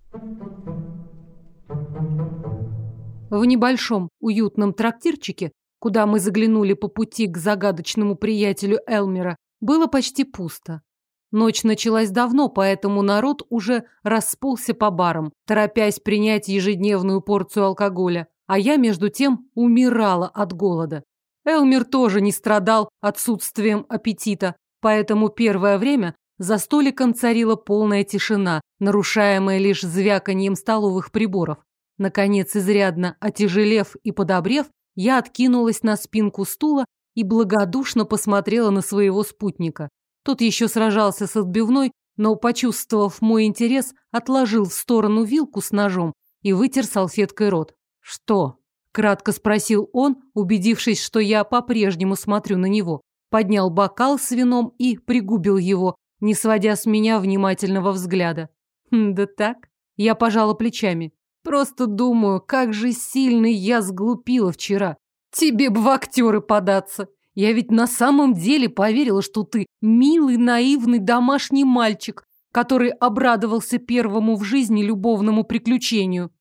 В небольшом уютном трактирчике, куда мы заглянули по пути к загадочному приятелю Элмера, было почти пусто. Ночь началась давно, поэтому народ уже расползся по барам, торопясь принять ежедневную порцию алкоголя, а я, между тем, умирала от голода. Элмер тоже не страдал отсутствием аппетита, поэтому первое время за столиком царила полная тишина, нарушаемая лишь звяканьем столовых приборов. Наконец, изрядно отяжелев и подобрев, я откинулась на спинку стула и благодушно посмотрела на своего спутника. Тот еще сражался с отбивной, но, почувствовав мой интерес, отложил в сторону вилку с ножом и вытер салфеткой рот. «Что?» – кратко спросил он, убедившись, что я по-прежнему смотрю на него. Поднял бокал с вином и пригубил его, не сводя с меня внимательного взгляда. «Да так?» – я пожала плечами. «Просто думаю, как же сильно я сглупила вчера. Тебе бы в актеры податься. Я ведь на самом деле поверила, что ты милый, наивный домашний мальчик, который обрадовался первому в жизни любовному приключению».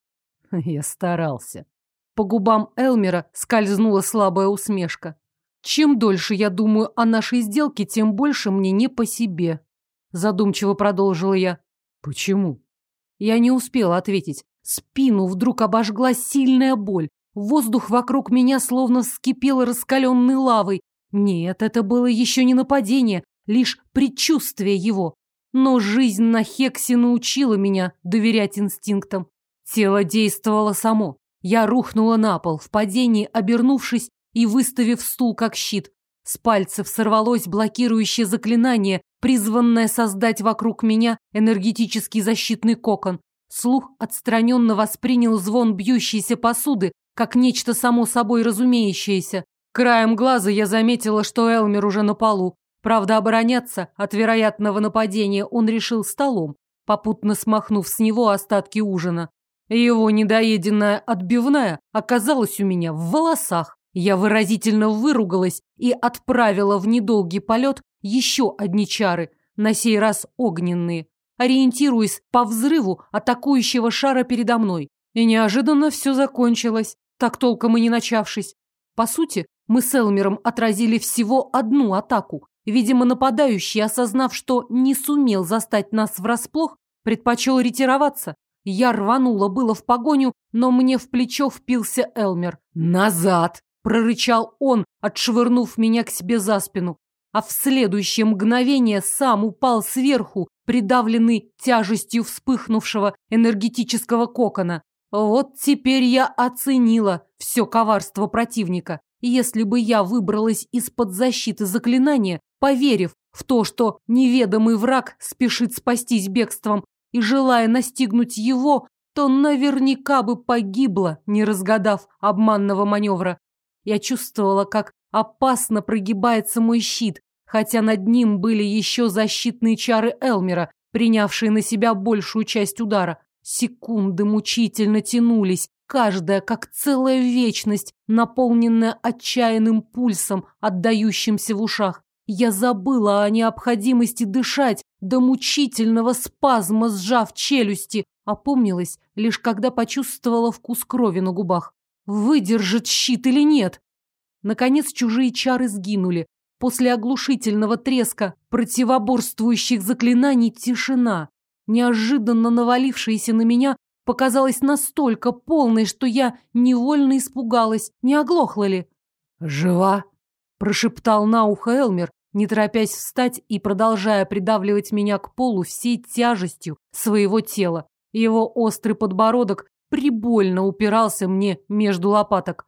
Я старался. По губам Элмера скользнула слабая усмешка. «Чем дольше я думаю о нашей сделке, тем больше мне не по себе», задумчиво продолжила я. «Почему?» Я не успела ответить. Спину вдруг обожгла сильная боль. Воздух вокруг меня словно вскипел раскаленной лавой. Нет, это было еще не нападение, лишь предчувствие его. Но жизнь на Хексе научила меня доверять инстинктам. Тело действовало само. Я рухнула на пол, в падении обернувшись и выставив стул как щит. С пальцев сорвалось блокирующее заклинание, призванное создать вокруг меня энергетический защитный кокон. Слух отстраненно воспринял звон бьющейся посуды как нечто само собой разумеющееся. Краем глаза я заметила, что Элмер уже на полу. Правда, обороняться от вероятного нападения он решил столом, попутно смахнув с него остатки ужина. Его недоеденная отбивная оказалась у меня в волосах. Я выразительно выругалась и отправила в недолгий полет еще одни чары, на сей раз огненные, ориентируясь по взрыву атакующего шара передо мной. И неожиданно все закончилось, так толком и не начавшись. По сути, мы с Элмером отразили всего одну атаку. Видимо, нападающий, осознав, что не сумел застать нас врасплох, предпочел ретироваться. Я рванула было в погоню, но мне в плечо впился Элмер. «Назад!» – прорычал он, отшвырнув меня к себе за спину. А в следующее мгновение сам упал сверху, придавленный тяжестью вспыхнувшего энергетического кокона. Вот теперь я оценила все коварство противника. Если бы я выбралась из-под защиты заклинания, поверив в то, что неведомый враг спешит спастись бегством, и желая настигнуть его, то наверняка бы погибла, не разгадав обманного маневра. Я чувствовала, как опасно прогибается мой щит, хотя над ним были еще защитные чары Элмера, принявшие на себя большую часть удара. Секунды мучительно тянулись, каждая как целая вечность, наполненная отчаянным пульсом, отдающимся в ушах. Я забыла о необходимости дышать, до мучительного спазма сжав челюсти, опомнилась лишь когда почувствовала вкус крови на губах. Выдержит щит или нет? Наконец чужие чары сгинули. После оглушительного треска противоборствующих заклинаний тишина, неожиданно навалившаяся на меня, показалась настолько полной, что я невольно испугалась, не оглохла ли. «Жива?» – прошептал на ухо Элмер, не торопясь встать и продолжая придавливать меня к полу всей тяжестью своего тела. Его острый подбородок прибольно упирался мне между лопаток.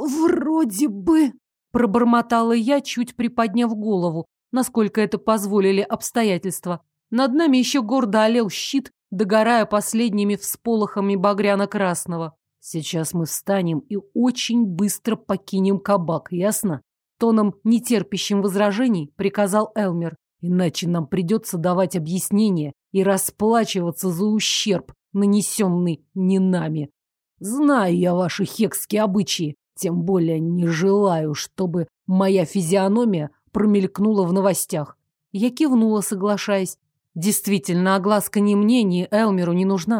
«Вроде бы», – пробормотала я, чуть приподняв голову, насколько это позволили обстоятельства. Над нами еще гордо олел щит, догорая последними всполохами багряно-красного. «Сейчас мы встанем и очень быстро покинем кабак, ясно?» Тоном, нетерпящим возражений, приказал Элмер. «Иначе нам придется давать объяснения и расплачиваться за ущерб, нанесенный не нами. Знаю я ваши хекские обычаи, тем более не желаю, чтобы моя физиономия промелькнула в новостях». Я кивнула, соглашаясь. Действительно, огласка ни мне, ни Элмеру не нужна.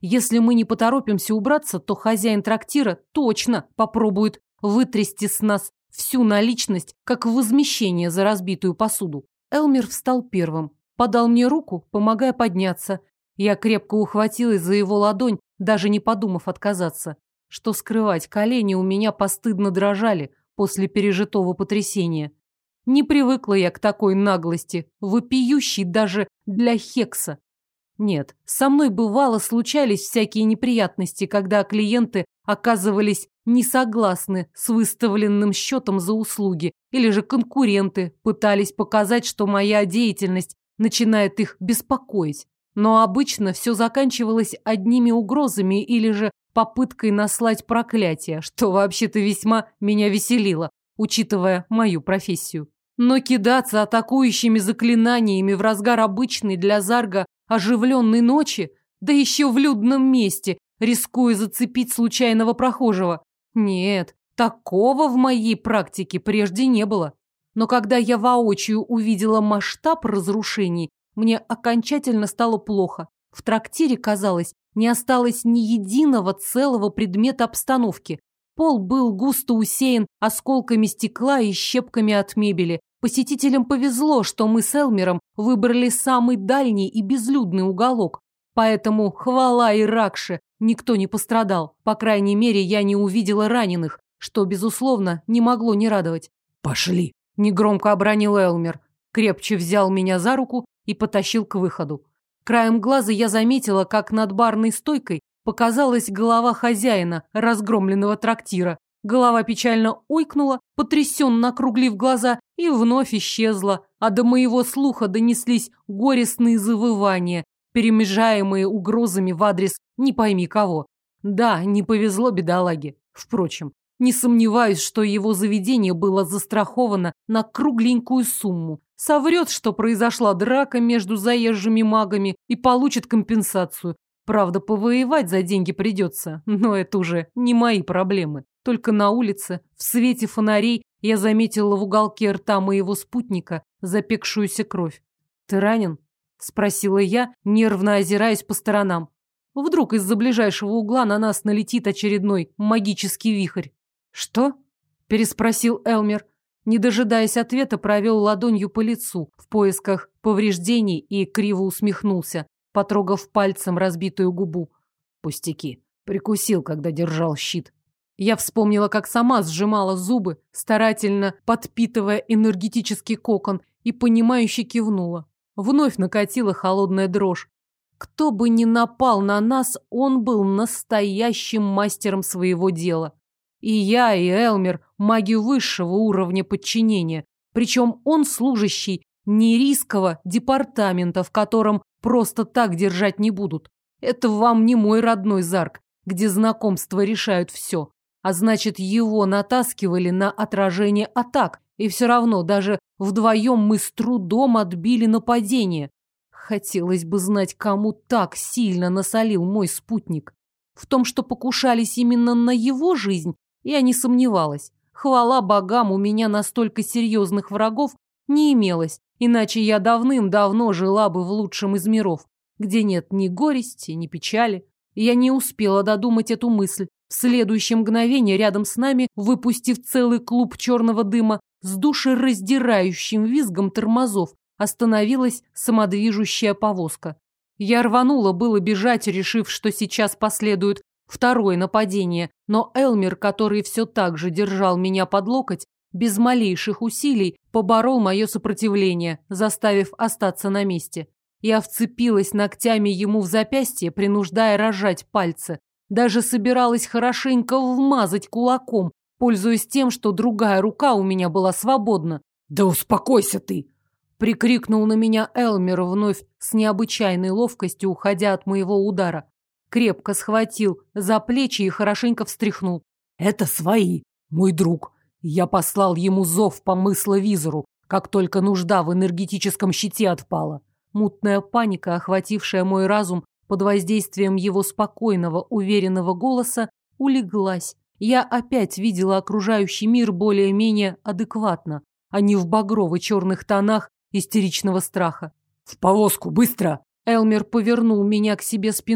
Если мы не поторопимся убраться, то хозяин трактира точно попробует вытрясти с нас всю наличность, как возмещение за разбитую посуду. Элмер встал первым, подал мне руку, помогая подняться. Я крепко ухватилась за его ладонь, даже не подумав отказаться. Что скрывать, колени у меня постыдно дрожали после пережитого потрясения. Не привыкла я к такой наглости, вопиющей даже для Хекса. Нет, со мной бывало случались всякие неприятности, когда клиенты оказывались не согласны с выставленным счетом за услуги, или же конкуренты пытались показать, что моя деятельность начинает их беспокоить. Но обычно все заканчивалось одними угрозами или же попыткой наслать проклятие, что вообще-то весьма меня веселило, учитывая мою профессию. Но кидаться атакующими заклинаниями в разгар обычной для Зарга оживленной ночи, да еще в людном месте, рискуя зацепить случайного прохожего. Нет, такого в моей практике прежде не было. Но когда я воочию увидела масштаб разрушений, мне окончательно стало плохо. В трактире, казалось, не осталось ни единого целого предмета обстановки. Пол был густо усеян осколками стекла и щепками от мебели. Посетителям повезло, что мы с Элмером выбрали самый дальний и безлюдный уголок. Поэтому, хвала Иракше, никто не пострадал. По крайней мере, я не увидела раненых, что, безусловно, не могло не радовать. «Пошли!» – негромко обронил Элмер. Крепче взял меня за руку и потащил к выходу. Краем глаза я заметила, как над барной стойкой показалась голова хозяина разгромленного трактира. Голова печально ойкнула, потрясенно округлив глаза, и вновь исчезла, а до моего слуха донеслись горестные завывания, перемежаемые угрозами в адрес не пойми кого. Да, не повезло бедолаге. Впрочем, не сомневаюсь, что его заведение было застраховано на кругленькую сумму. Соврет, что произошла драка между заезжими магами и получит компенсацию. Правда, повоевать за деньги придется, но это уже не мои проблемы. Только на улице, в свете фонарей, я заметила в уголке рта моего спутника запекшуюся кровь. «Ты ранен?» – спросила я, нервно озираясь по сторонам. Вдруг из-за ближайшего угла на нас налетит очередной магический вихрь. «Что?» – переспросил Элмер. Не дожидаясь ответа, провел ладонью по лицу в поисках повреждений и криво усмехнулся, потрогав пальцем разбитую губу. «Пустяки. Прикусил, когда держал щит». Я вспомнила, как сама сжимала зубы, старательно подпитывая энергетический кокон, и понимающе кивнула. Вновь накатила холодная дрожь. Кто бы ни напал на нас, он был настоящим мастером своего дела. И я, и Элмер – маги высшего уровня подчинения. Причем он служащий нерийского департамента, в котором просто так держать не будут. Это вам не мой родной Зарг, где знакомства решают все. А значит, его натаскивали на отражение атак, и все равно даже вдвоем мы с трудом отбили нападение. Хотелось бы знать, кому так сильно насолил мой спутник. В том, что покушались именно на его жизнь, я не сомневалась. Хвала богам, у меня настолько серьезных врагов не имелось, иначе я давным-давно жила бы в лучшем из миров, где нет ни горести, ни печали. Я не успела додумать эту мысль. В следующее мгновение рядом с нами, выпустив целый клуб черного дыма, с душераздирающим визгом тормозов остановилась самодвижущая повозка. Я рванула было бежать, решив, что сейчас последует второе нападение, но Элмер, который все так же держал меня под локоть, без малейших усилий поборол мое сопротивление, заставив остаться на месте. Я вцепилась ногтями ему в запястье, принуждая разжать пальцы. Даже собиралась хорошенько вмазать кулаком, пользуясь тем, что другая рука у меня была свободна. «Да успокойся ты!» Прикрикнул на меня Элмер, вновь с необычайной ловкостью уходя от моего удара. Крепко схватил за плечи и хорошенько встряхнул. «Это свои, мой друг. Я послал ему зов по мысловизору, как только нужда в энергетическом щите отпала». Мутная паника, охватившая мой разум под воздействием его спокойного, уверенного голоса, улеглась. Я опять видела окружающий мир более-менее адекватно, а не в багрово-черных тонах истеричного страха. «В повозку, быстро!» Элмер повернул меня к себе спиной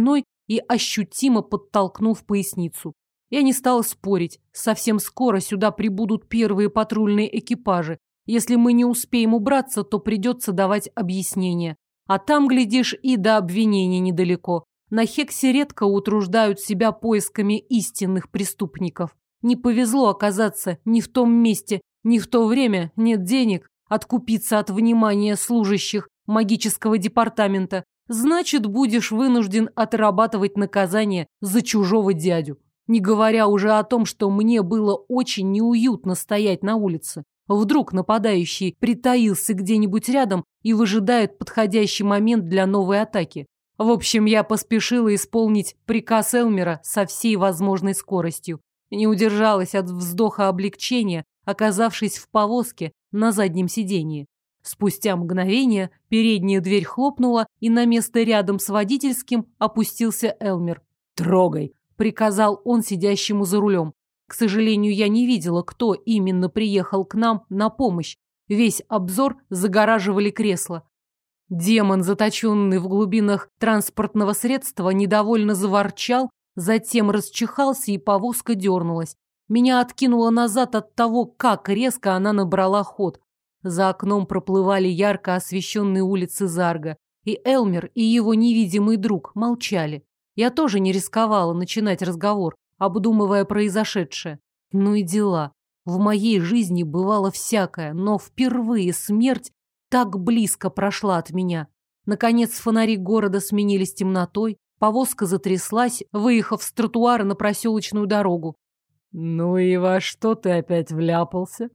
и ощутимо подтолкнул в поясницу. Я не стала спорить. Совсем скоро сюда прибудут первые патрульные экипажи. Если мы не успеем убраться, то придется давать объяснения. А там, глядишь, и до обвинений недалеко. На Хексе редко утруждают себя поисками истинных преступников. Не повезло оказаться ни в том месте, ни в то время, нет денег, откупиться от внимания служащих магического департамента. Значит, будешь вынужден отрабатывать наказание за чужого дядю. Не говоря уже о том, что мне было очень неуютно стоять на улице. Вдруг нападающий притаился где-нибудь рядом и выжидает подходящий момент для новой атаки. В общем, я поспешила исполнить приказ Элмера со всей возможной скоростью. Не удержалась от вздоха облегчения, оказавшись в повозке на заднем сиденье. Спустя мгновение передняя дверь хлопнула, и на место рядом с водительским опустился Элмер. «Трогай!» — приказал он сидящему за рулем. К сожалению, я не видела, кто именно приехал к нам на помощь. Весь обзор загораживали кресла. Демон, заточенный в глубинах транспортного средства, недовольно заворчал, затем расчихался, и повозка дернулась. Меня откинуло назад от того, как резко она набрала ход. За окном проплывали ярко освещенные улицы Зарга, и Элмер, и его невидимый друг молчали. Я тоже не рисковала начинать разговор, обдумывая произошедшее. Ну и дела. В моей жизни бывало всякое, но впервые смерть так близко прошла от меня. Наконец фонари города сменились темнотой, повозка затряслась, выехав с тротуара на проселочную дорогу. «Ну и во что ты опять вляпался?»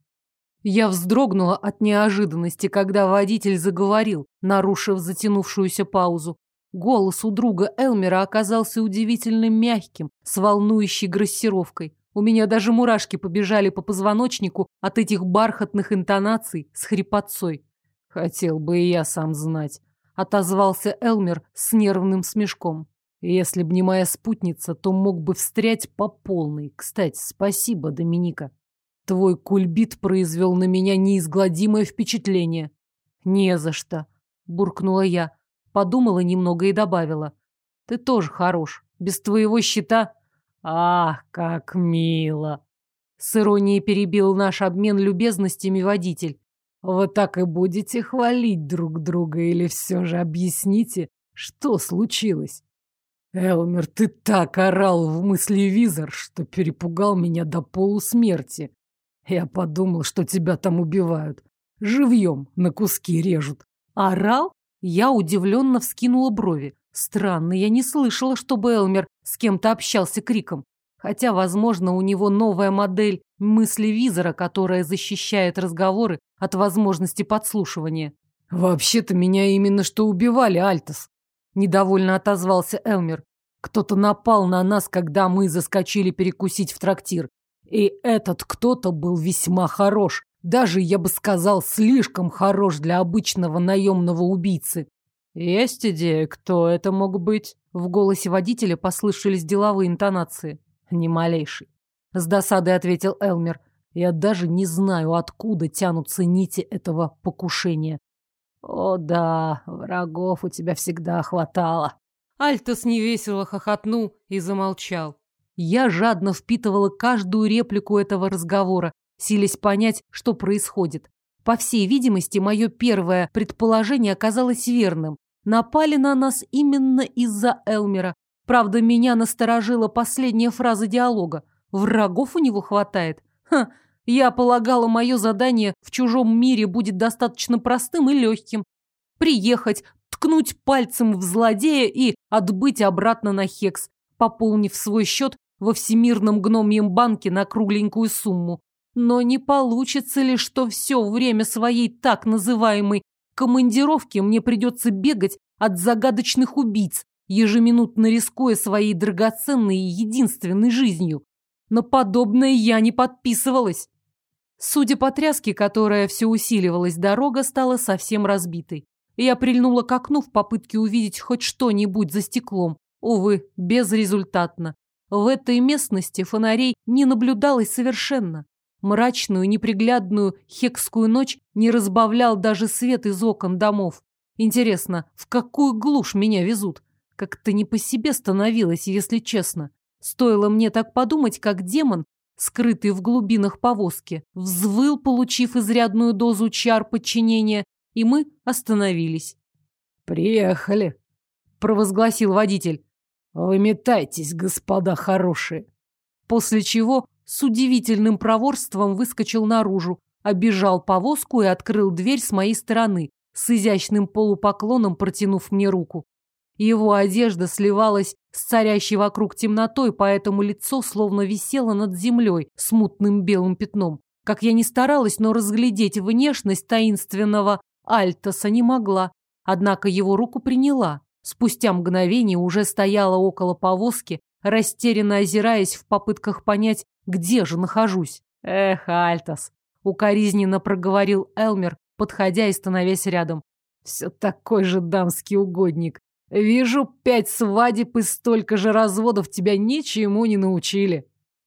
Я вздрогнула от неожиданности, когда водитель заговорил, нарушив затянувшуюся паузу. Голос у друга Элмера оказался удивительно мягким, с волнующей грассировкой. У меня даже мурашки побежали по позвоночнику от этих бархатных интонаций с хрипотцой. «Хотел бы и я сам знать», — отозвался Элмер с нервным смешком. «Если б не моя спутница, то мог бы встрять по полной. Кстати, спасибо, Доминика. Твой кульбит произвел на меня неизгладимое впечатление». «Не за что», — буркнула я. Подумала немного и добавила. «Ты тоже хорош. Без твоего щита...» «Ах, как мило!» С иронией перебил наш обмен любезностями водитель. «Вы так и будете хвалить друг друга или все же объясните, что случилось?» «Элмер, ты так орал в мыслевизор, что перепугал меня до полусмерти. Я подумал, что тебя там убивают. Живьем на куски режут». «Орал?» Я удивленно вскинула брови. Странно, я не слышала, чтобы Элмер с кем-то общался криком. Хотя, возможно, у него новая модель мыслевизора, которая защищает разговоры от возможности подслушивания. «Вообще-то меня именно что убивали, Альтос», — недовольно отозвался Элмер. «Кто-то напал на нас, когда мы заскочили перекусить в трактир. И этот кто-то был весьма хорош. Даже, я бы сказал, слишком хорош для обычного наемного убийцы». «Есть идея, кто это мог быть?» В голосе водителя послышались деловые интонации. «Ни малейший», — с досадой ответил Элмер. «Я даже не знаю, откуда тянутся нити этого покушения». «О да, врагов у тебя всегда хватало». Альтос невесело хохотнул и замолчал. Я жадно впитывала каждую реплику этого разговора, силясь понять, что происходит. По всей видимости, мое первое предположение оказалось верным. Напали на нас именно из-за Элмера. Правда, меня насторожила последняя фраза диалога. Врагов у него хватает. Я полагала, мое задание в чужом мире будет достаточно простым и легким. Приехать, ткнуть пальцем в злодея и отбыть обратно на Хекс, пополнив свой счет во Всемирном гномьем банке на кругленькую сумму. Но не получится ли, что все время своей так называемой командировки мне придется бегать от загадочных убийц, ежеминутно рискуя своей драгоценной и единственной жизнью? На подобное я не подписывалась. Судя по тряске, которая все усиливалась, дорога стала совсем разбитой. Я прильнула к окну в попытке увидеть хоть что-нибудь за стеклом. Увы, безрезультатно. В этой местности фонарей не наблюдалось совершенно. Мрачную, неприглядную хекскую ночь не разбавлял даже свет из окон домов. Интересно, в какую глушь меня везут? Как-то не по себе становилось, если честно. Стоило мне так подумать, как демон, скрытый в глубинах повозки, взвыл, получив изрядную дозу чар подчинения, и мы остановились. «Приехали», — провозгласил водитель. «Выметайтесь, господа хорошие». После чего с удивительным проворством выскочил наружу, обежал повозку и открыл дверь с моей стороны, с изящным полупоклоном протянув мне руку. Его одежда сливалась с царящей вокруг темнотой, поэтому лицо словно висело над землей смутным белым пятном. Как я ни старалась, но разглядеть внешность таинственного Альтоса не могла. Однако его руку приняла. Спустя мгновение уже стояла около повозки, растерянно озираясь в попытках понять, где же нахожусь. «Эх, Альтос!» — укоризненно проговорил Элмер, подходя и становясь рядом. «Все такой же дамский угодник. Вижу, 5 свадеб и столько же разводов тебя ничему не научили».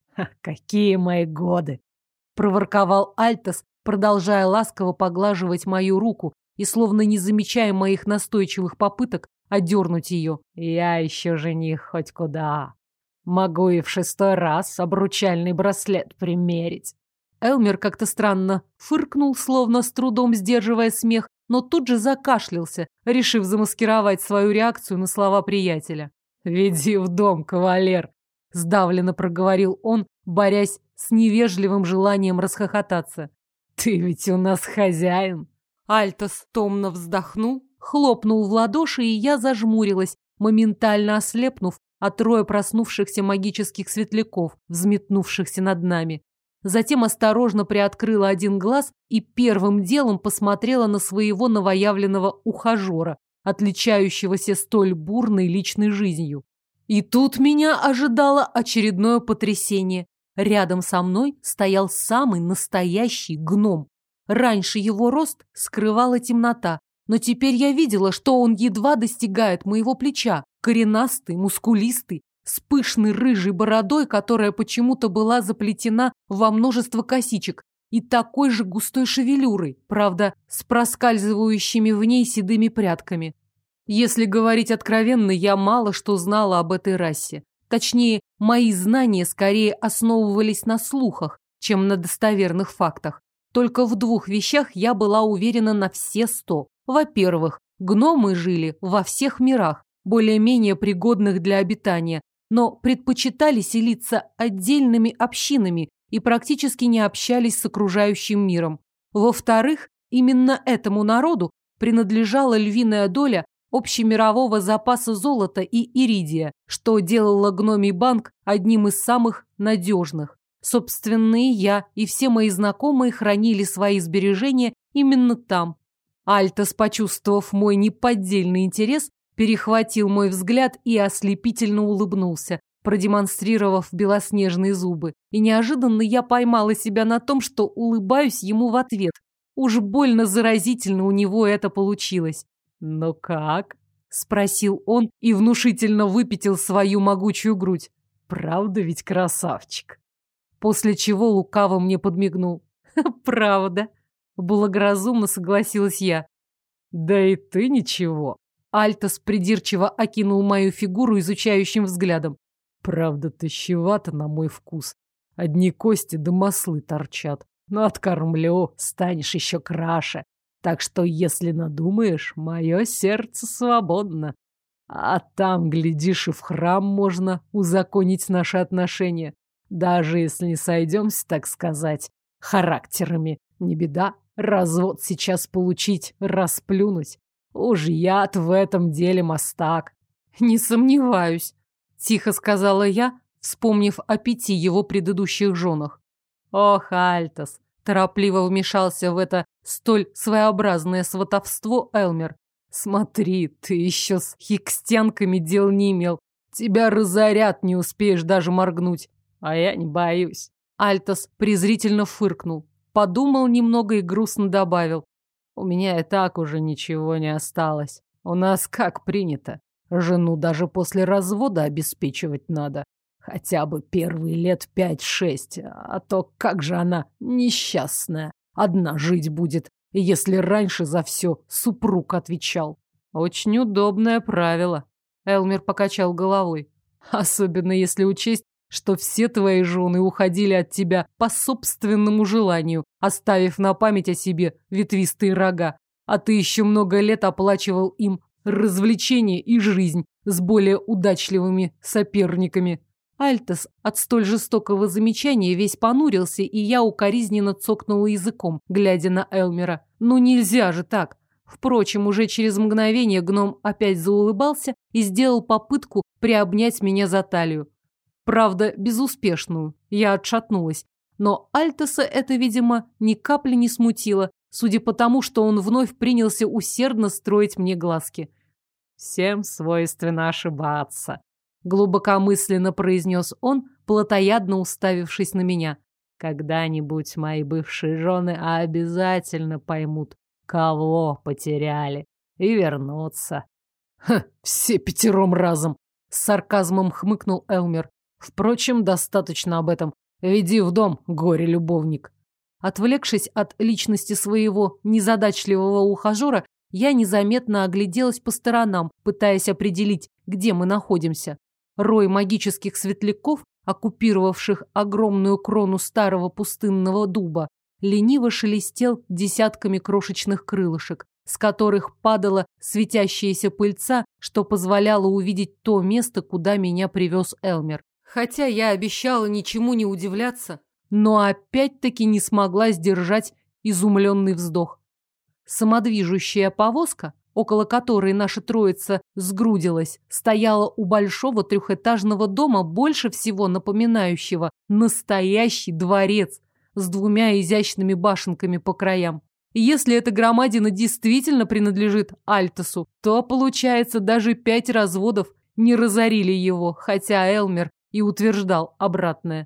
«Какие мои годы!» — проворковал Альтос, продолжая ласково поглаживать мою руку и словно не замечая моих настойчивых попыток одернуть ее. «Я еще жених хоть куда. Могу и в 6-й раз обручальный браслет примерить». Элмер как-то странно фыркнул, словно с трудом сдерживая смех, но тут же закашлялся, решив замаскировать свою реакцию на слова приятеля. «Веди в дом, кавалер», — сдавленно проговорил он, борясь с невежливым желанием расхохотаться. «Ты ведь у нас хозяин». Альтос томно вздохнул, хлопнул в ладоши, и я зажмурилась, моментально ослепнув от роя проснувшихся магических светляков, взметнувшихся над нами. Затем осторожно приоткрыла один глаз и первым делом посмотрела на своего новоявленного ухажера, отличающегося столь бурной личной жизнью. И тут меня ожидало очередное потрясение. Рядом со мной стоял самый настоящий гном. Раньше его рост скрывала темнота, но теперь я видела, что он едва достигает моего плеча. Коренастый, мускулистый, с пышной рыжей бородой, которая почему-то была заплетена во множество косичек, и такой же густой шевелюрой, правда, с проскальзывающими в ней седыми прядками. Если говорить откровенно, я мало что знала об этой расе. Точнее, мои знания скорее основывались на слухах, чем на достоверных фактах. Только в 2 вещах я была уверена на все 100. Во-первых, гномы жили во всех мирах, более-менее пригодных для обитания, но предпочитали селиться отдельными общинами и практически не общались с окружающим миром. Во-вторых, именно этому народу принадлежала львиная доля общемирового запаса золота и иридия, что делало гномий банк одним из самых надежных. Собственно, и я, и все мои знакомые хранили свои сбережения именно там. Альтос, почувствовав мой неподдельный интерес, перехватил мой взгляд и ослепительно улыбнулся, продемонстрировав белоснежные зубы. И неожиданно я поймала себя на том, что улыбаюсь ему в ответ. Уж больно заразительно у него это получилось. «Ну как?» — спросил он и внушительно выпятил свою могучую грудь. «Правда ведь красавчик?» После чего лукаво мне подмигнул. «Правда», — благоразумно согласилась я. «Да и ты ничего». Альтос придирчиво окинул мою фигуру изучающим взглядом. «Правда, тощевато на мой вкус. Одни кости да маслы торчат. Но откормлю, станешь еще краше. Так что, если надумаешь, мое сердце свободно. А там, глядишь, и в храм можно узаконить наши отношения. Даже если не сойдемся, так сказать, характерами. Не беда, развод сейчас получить, расплюнуть. Уж я-то в этом деле мастак». «Не сомневаюсь», — тихо сказала я, вспомнив о 5 его предыдущих женах. «Ох, Альтос!» — торопливо вмешался в это столь своеобразное сватовство Элмер. «Смотри, ты еще с хикстянками дел не имел. Тебя разорят, не успеешь даже моргнуть. А я не боюсь». Альтос презрительно фыркнул, подумал немного и грустно добавил. «У меня и так уже ничего не осталось. У нас как принято. Жену даже после развода обеспечивать надо. Хотя бы первые лет 5-6. А то как же она несчастная. Одна жить будет, если раньше за все супруг отвечал». «Очень удобное правило», Элмер покачал головой. Особенно если учесть, что все твои жены уходили от тебя по собственному желанию, оставив на память о себе ветвистые рога, а ты еще много лет оплачивал им развлечения и жизнь с более удачливыми соперниками. Альтос от столь жестокого замечания весь понурился, и я укоризненно цокнула языком, глядя на Элмера. Ну нельзя же так. Впрочем, уже через мгновение гном опять заулыбался и сделал попытку приобнять меня за талию. Правда, безуспешную. Я отшатнулась. Но Альтоса это, видимо, ни капли не смутило, судя по тому, что он вновь принялся усердно строить мне глазки. «Всем свойственно ошибаться», — глубокомысленно произнес он, плотоядно уставившись на меня. «Когда-нибудь мои бывшие жены обязательно поймут, кого потеряли, и вернутся». Все пятером разом, с сарказмом хмыкнул Элмер. Впрочем, достаточно об этом. Веди в дом, горе-любовник. Отвлекшись от личности своего незадачливого ухажера, я незаметно огляделась по сторонам, пытаясь определить, где мы находимся. Рой магических светляков, оккупировавших огромную крону старого пустынного дуба, лениво шелестел десятками крошечных крылышек, с которых падала светящаяся пыльца, что позволяло увидеть то место, куда меня привез Элмер. Хотя я обещала ничему не удивляться, но опять-таки не смогла сдержать изумленный вздох. Самодвижущая повозка, около которой наша троица сгрудилась, стояла у большого трехэтажного дома, больше всего напоминающего настоящий дворец с двумя изящными башенками по краям. И если эта громадина действительно принадлежит Альтосу, то, получается, даже 5 разводов не разорили его, хотя Элмер и утверждал обратное.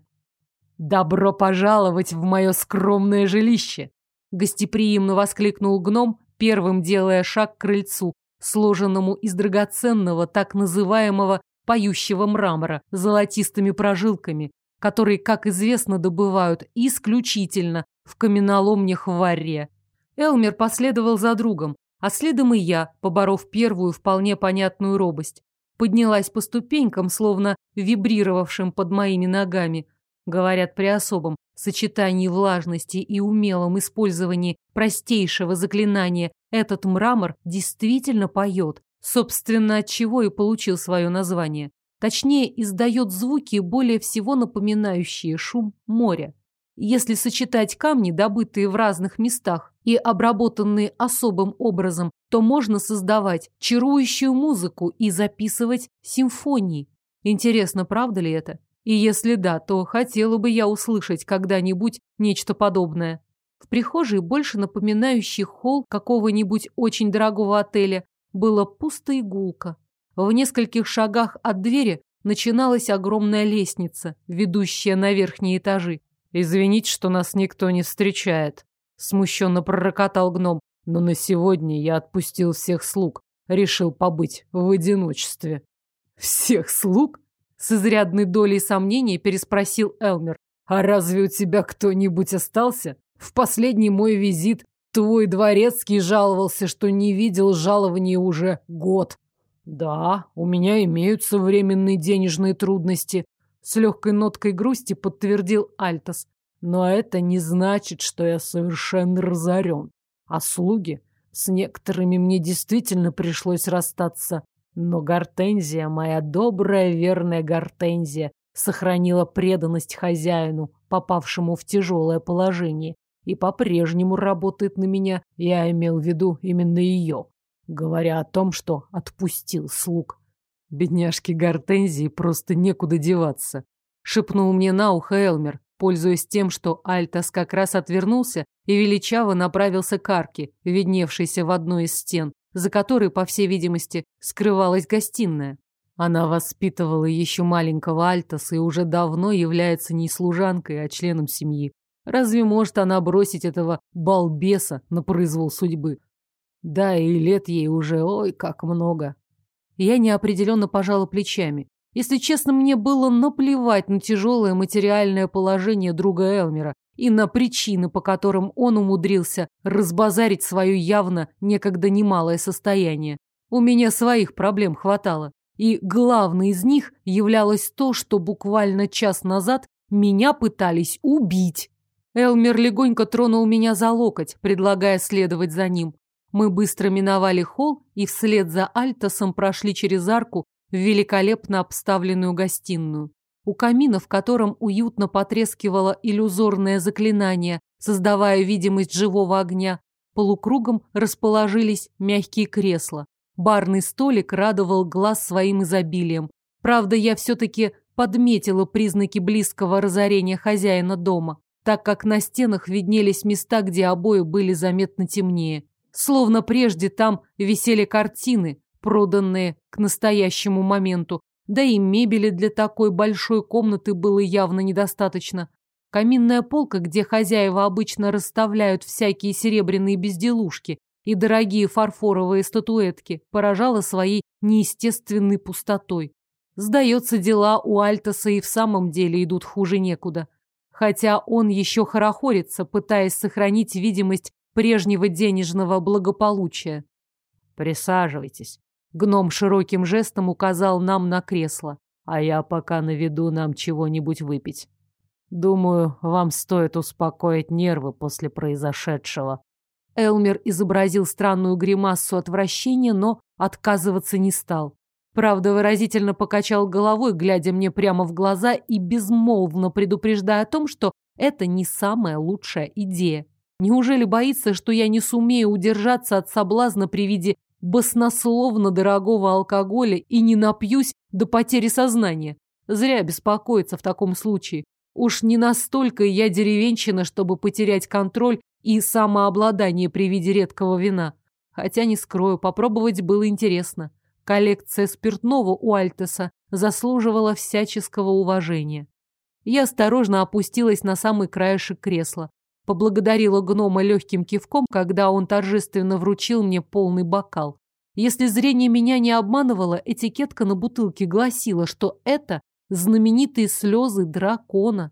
«Добро пожаловать в мое скромное жилище!» Гостеприимно воскликнул гном, первым делая шаг к крыльцу, сложенному из драгоценного, так называемого поющего мрамора, с золотистыми прожилками, которые, как известно, добывают исключительно в каменоломнях в Варре. Элмер последовал за другом, а следом и я, поборов первую вполне понятную робость. Поднялась по ступенькам, словно вибрировавшим под моими ногами. Говорят, при особом сочетании влажности и умелом использовании простейшего заклинания этот мрамор действительно поет, собственно, от чего и получил свое название. Точнее, издает звуки, более всего напоминающие шум моря. Если сочетать камни, добытые в разных местах и обработанные особым образом, то можно создавать чарующую музыку и записывать симфонии. Интересно, правда ли это? И если да, то хотела бы я услышать когда-нибудь нечто подобное. В прихожей, больше напоминающей холл какого-нибудь очень дорогого отеля, было пусто и гулко. В нескольких шагах от двери начиналась огромная лестница, ведущая на верхние этажи. «Извините, что нас никто не встречает», — смущенно пророкотал гном. «Но на сегодня я отпустил всех слуг. Решил побыть в одиночестве». «Всех слуг?» — с изрядной долей сомнений переспросил Элмер. «А разве у тебя кто-нибудь остался? В последний мой визит твой дворецкий жаловался, что не видел жалования уже год». «Да, у меня имеются временные денежные трудности», — с легкой ноткой грусти подтвердил Альтос. «Но это не значит, что я совершенно разорен. А слуги? С некоторыми мне действительно пришлось расстаться. Но Гортензия, моя добрая, верная Гортензия, сохранила преданность хозяину, попавшему в тяжелое положение, и по-прежнему работает на меня. Я имел в виду именно ее, говоря о том, что отпустил слуг». «Бедняжке Гортензии просто некуда деваться», — шепнул мне на ухо Элмер, пользуясь тем, что Альтос как раз отвернулся и величаво направился к арке, видневшейся в одной из стен, за которой, по всей видимости, скрывалась гостиная. Она воспитывала еще маленького Альтоса и уже давно является не служанкой, а членом семьи. Разве может она бросить этого балбеса на произвол судьбы? Да, и лет ей уже, ой, как много. Я неопределенно пожала плечами. Если честно, мне было наплевать на тяжелое материальное положение друга Элмера и на причины, по которым он умудрился разбазарить свое явно некогда немалое состояние. У меня своих проблем хватало. И главной из них являлось то, что буквально час назад меня пытались убить. Элмер легонько тронул меня за локоть, предлагая следовать за ним. Мы быстро миновали холл и вслед за Альтосом прошли через арку в великолепно обставленную гостиную. У камина, в котором уютно потрескивало иллюзорное заклинание, создавая видимость живого огня, полукругом расположились мягкие кресла. Барный столик радовал глаз своим изобилием. Правда, я все-таки подметила признаки близкого разорения хозяина дома, так как на стенах виднелись места, где обои были заметно темнее. Словно прежде там висели картины, проданные к настоящему моменту, да и мебели для такой большой комнаты было явно недостаточно. Каминная полка, где хозяева обычно расставляют всякие серебряные безделушки и дорогие фарфоровые статуэтки, поражала своей неестественной пустотой. Сдается, дела у Альтоса и в самом деле идут хуже некуда. Хотя он еще хорохорится, пытаясь сохранить видимость прежнего денежного благополучия. «Присаживайтесь». Гном широким жестом указал нам на кресло. «А я пока наведу нам чего-нибудь выпить. Думаю, вам стоит успокоить нервы после произошедшего». Элмер изобразил странную гримассу отвращения, но отказываться не стал. Правда, выразительно покачал головой, глядя мне прямо в глаза и безмолвно предупреждая о том, что это не самая лучшая идея. Неужели боится, что я не сумею удержаться от соблазна при виде баснословно дорогого алкоголя и не напьюсь до потери сознания? Зря беспокоиться в таком случае. Уж не настолько я деревенщина, чтобы потерять контроль и самообладание при виде редкого вина. Хотя, не скрою, попробовать было интересно. Коллекция спиртного у Альтоса заслуживала всяческого уважения. Я осторожно опустилась на самый краешек кресла. Поблагодарила гнома легким кивком, когда он торжественно вручил мне полный бокал. Если зрение меня не обманывало, этикетка на бутылке гласила, что это знаменитые слезы дракона.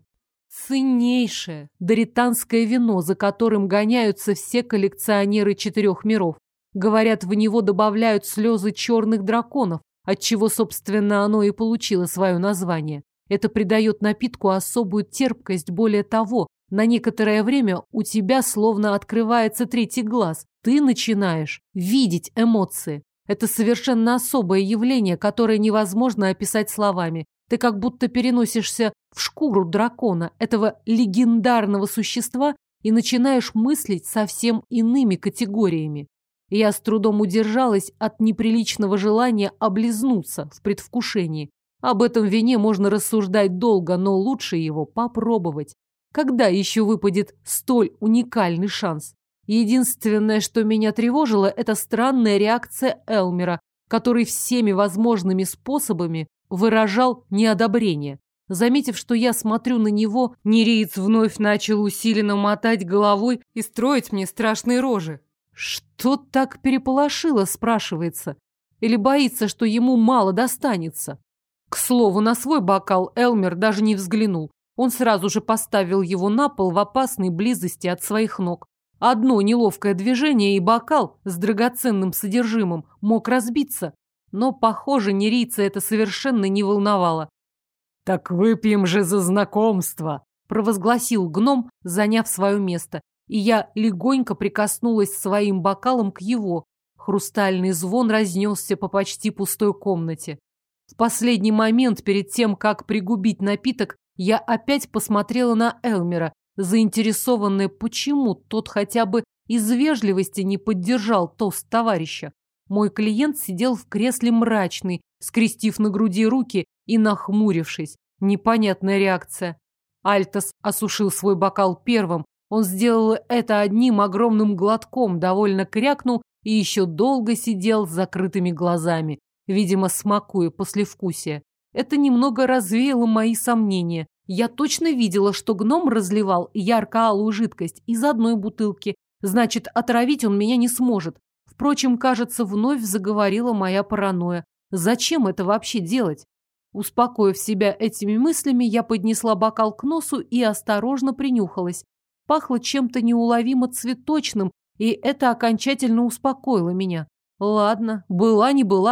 Ценнейшее доританское вино, за которым гоняются все коллекционеры 4 миров. Говорят, в него добавляют слезы черных драконов, отчего, собственно, оно и получило свое название. Это придает напитку особую терпкость, более того, на некоторое время у тебя словно открывается третий глаз. Ты начинаешь видеть эмоции. Это совершенно особое явление, которое невозможно описать словами. Ты как будто переносишься в шкуру дракона, этого легендарного существа, и начинаешь мыслить совсем иными категориями. Я с трудом удержалась от неприличного желания облизнуться в предвкушении. Об этом вине можно рассуждать долго, но лучше его попробовать. Когда еще выпадет столь уникальный шанс? Единственное, что меня тревожило, это странная реакция Элмера, который всеми возможными способами выражал неодобрение. Заметив, что я смотрю на него, нереец вновь начал усиленно мотать головой и строить мне страшные рожи. Что так переполошило, спрашивается? Или боится, что ему мало достанется? К слову, на свой бокал Элмер даже не взглянул. Он сразу же поставил его на пол в опасной близости от своих ног. Одно неловкое движение, и бокал с драгоценным содержимым мог разбиться. Но, похоже, нерийца это совершенно не волновало. «Так выпьем же за знакомство!» – провозгласил гном, заняв свое место. И я легонько прикоснулась своим бокалом к его. Хрустальный звон разнесся по почти пустой комнате. В последний момент, перед тем, как пригубить напиток, я опять посмотрела на Элмера, заинтересованная, почему тот хотя бы из вежливости не поддержал тост товарища. Мой клиент сидел в кресле мрачный, скрестив на груди руки и нахмурившись. Непонятная реакция. Альтос осушил свой бокал первым. Он сделал это одним огромным глотком, довольно крякнул и еще долго сидел с закрытыми глазами, видимо, смакуя послевкусие. Это немного развеяло мои сомнения. Я точно видела, что гном разливал ярко-алую жидкость из одной бутылки. Значит, отравить он меня не сможет. Впрочем, кажется, вновь заговорила моя паранойя. Зачем это вообще делать? Успокоив себя этими мыслями, я поднесла бокал к носу и осторожно принюхалась. Пахло чем-то неуловимо цветочным, и это окончательно успокоило меня. Ладно, была не была.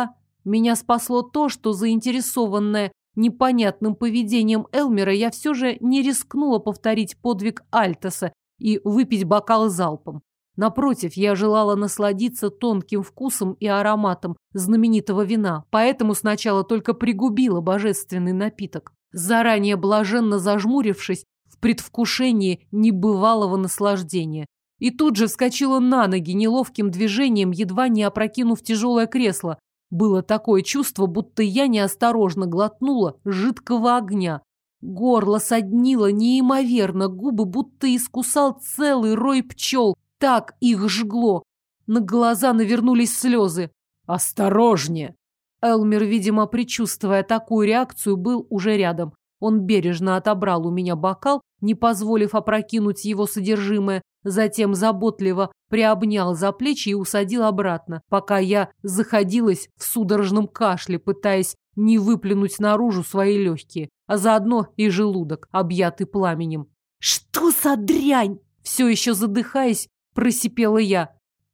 Меня спасло то, что, заинтересованная непонятным поведением Элмера, я все же не рискнула повторить подвиг Альтоса и выпить бокал залпом. Напротив, я желала насладиться тонким вкусом и ароматом знаменитого вина, поэтому сначала только пригубила божественный напиток, заранее блаженно зажмурившись в предвкушении небывалого наслаждения. И тут же вскочила на ноги неловким движением, едва не опрокинув тяжелое кресло. Было такое чувство, будто я неосторожно глотнула жидкого огня. Горло соднило неимоверно, губы будто искусал целый рой пчел. Так их жгло. На глаза навернулись слезы. «Осторожнее!» Элмер, видимо, предчувствуя такую реакцию, был уже рядом. Он бережно отобрал у меня бокал, не позволив опрокинуть его содержимое, затем заботливо приобнял за плечи и усадил обратно, пока я заходилась в судорожном кашле, пытаясь не выплюнуть наружу свои легкие, а заодно и желудок, объятый пламенем. «Что за дрянь?» Все еще задыхаясь, просипела я.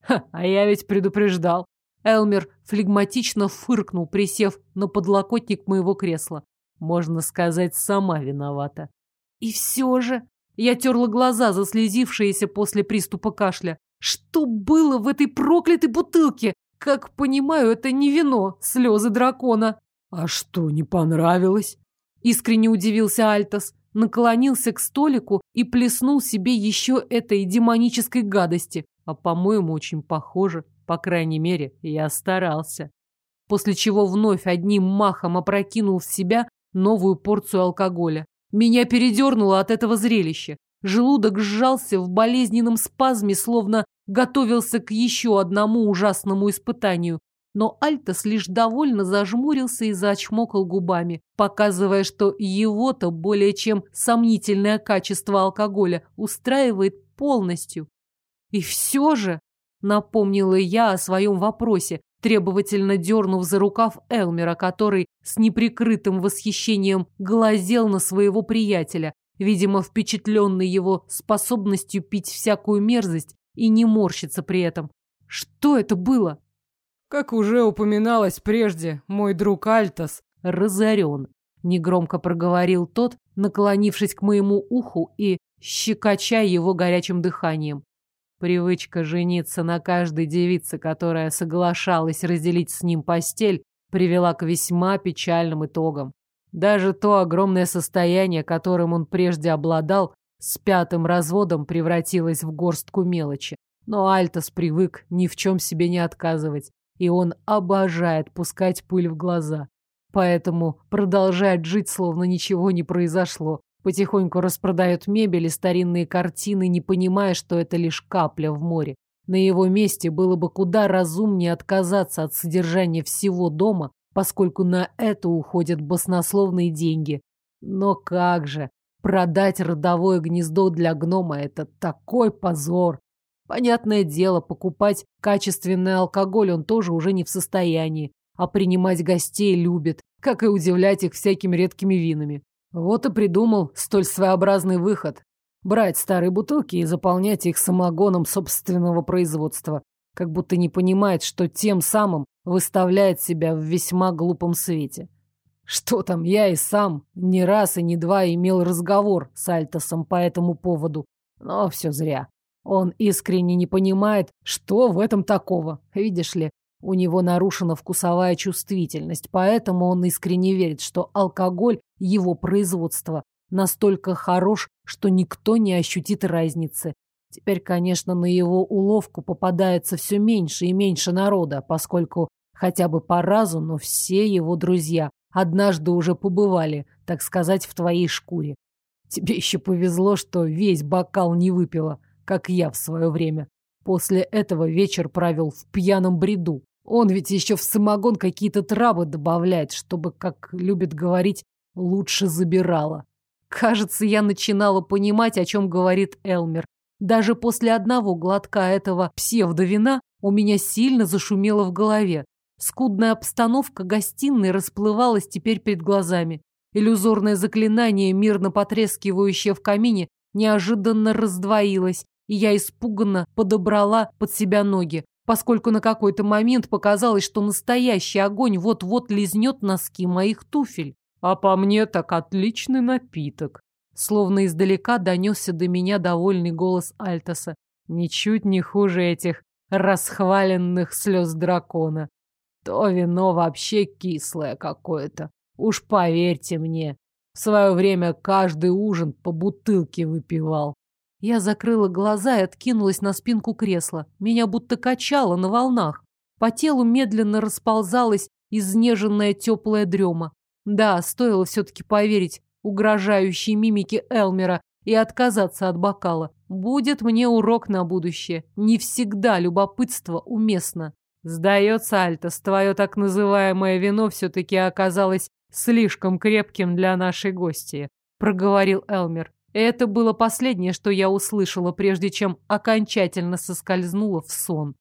А я ведь предупреждал. Элмер флегматично фыркнул, присев на подлокотник моего кресла. Можно сказать, сама виновата. И все же... Я терла глаза, заслезившиеся после приступа кашля. Что было в этой проклятой бутылке? Как понимаю, это не вино, слезы дракона. А что, не понравилось? Искренне удивился Альтос. Наклонился к столику и плеснул себе еще этой демонической гадости. А, по-моему, очень похоже. По крайней мере, я старался. После чего вновь одним махом опрокинул в себя новую порцию алкоголя. Меня передернуло от этого зрелища. Желудок сжался в болезненном спазме, словно готовился к еще одному ужасному испытанию. Но Альтос лишь довольно зажмурился и зачмокал губами, показывая, что его-то более чем сомнительное качество алкоголя устраивает полностью. И все же, напомнила я о своем вопросе, требовательно дернув за рукав Элмера, который с неприкрытым восхищением глазел на своего приятеля, видимо, впечатленный его способностью пить всякую мерзость и не морщиться при этом. Что это было? Как уже упоминалось прежде, мой друг Альтос разорен, негромко проговорил тот, наклонившись к моему уху и щекоча его горячим дыханием. Привычка жениться на каждой девице, которая соглашалась разделить с ним постель, привела к весьма печальным итогам. Даже то огромное состояние, которым он прежде обладал, с 5-м разводом превратилось в горстку мелочи. Но Альтос привык ни в чем себе не отказывать, и он обожает пускать пыль в глаза. Поэтому продолжает жить, словно ничего не произошло. Потихоньку распродает мебель и старинные картины, не понимая, что это лишь капля в море. На его месте было бы куда разумнее отказаться от содержания всего дома, поскольку на это уходят баснословные деньги. Но как же, продать родовое гнездо для гнома – это такой позор. Понятное дело, покупать качественный алкоголь он тоже уже не в состоянии, а принимать гостей любит, как и удивлять их всякими редкими винами. Вот и придумал столь своеобразный выход. Брать старые бутылки и заполнять их самогоном собственного производства, как будто не понимает, что тем самым выставляет себя в весьма глупом свете. Что там, я и сам не раз и не два имел разговор с Альтосом по этому поводу. Но все зря. Он искренне не понимает, что в этом такого. Видишь ли, у него нарушена вкусовая чувствительность, поэтому он искренне верит, что алкоголь его производства настолько хорош, что никто не ощутит разницы. Теперь, конечно, на его уловку попадается все меньше и меньше народа, поскольку хотя бы по разу, но все его друзья однажды уже побывали, так сказать, в твоей шкуре. Тебе еще повезло, что весь бокал не выпила, как я в свое время. После этого вечер провел в пьяном бреду. Он ведь еще в самогон какие-то травы добавляет, чтобы, как любит говорить, лучше забирала. Кажется, я начинала понимать, о чем говорит Элмер. Даже после одного глотка этого псевдовина у меня сильно зашумело в голове. Скудная обстановка гостиной расплывалась теперь перед глазами. Иллюзорное заклинание, мирно потрескивающее в камине, неожиданно раздвоилось, и я испуганно подобрала под себя ноги. поскольку на какой-то момент показалось, что настоящий огонь вот-вот лизнет носки моих туфель. А по мне так отличный напиток. Словно издалека донесся до меня довольный голос Альтоса. Ничуть не хуже этих расхваленных слез дракона. То вино вообще кислое какое-то. Уж поверьте мне, в свое время каждый ужин по бутылке выпивал. Я закрыла глаза и откинулась на спинку кресла. Меня будто качало на волнах. По телу медленно расползалась изнеженная теплая дрема. Да, стоило все-таки поверить угрожающей мимике Элмера и отказаться от бокала. Будет мне урок на будущее. Не всегда любопытство уместно. Сдается, Альтос, твое так называемое вино все-таки оказалось слишком крепким для нашей гости, проговорил Элмер. Это было последнее, что я услышала, прежде чем окончательно соскользнула в сон.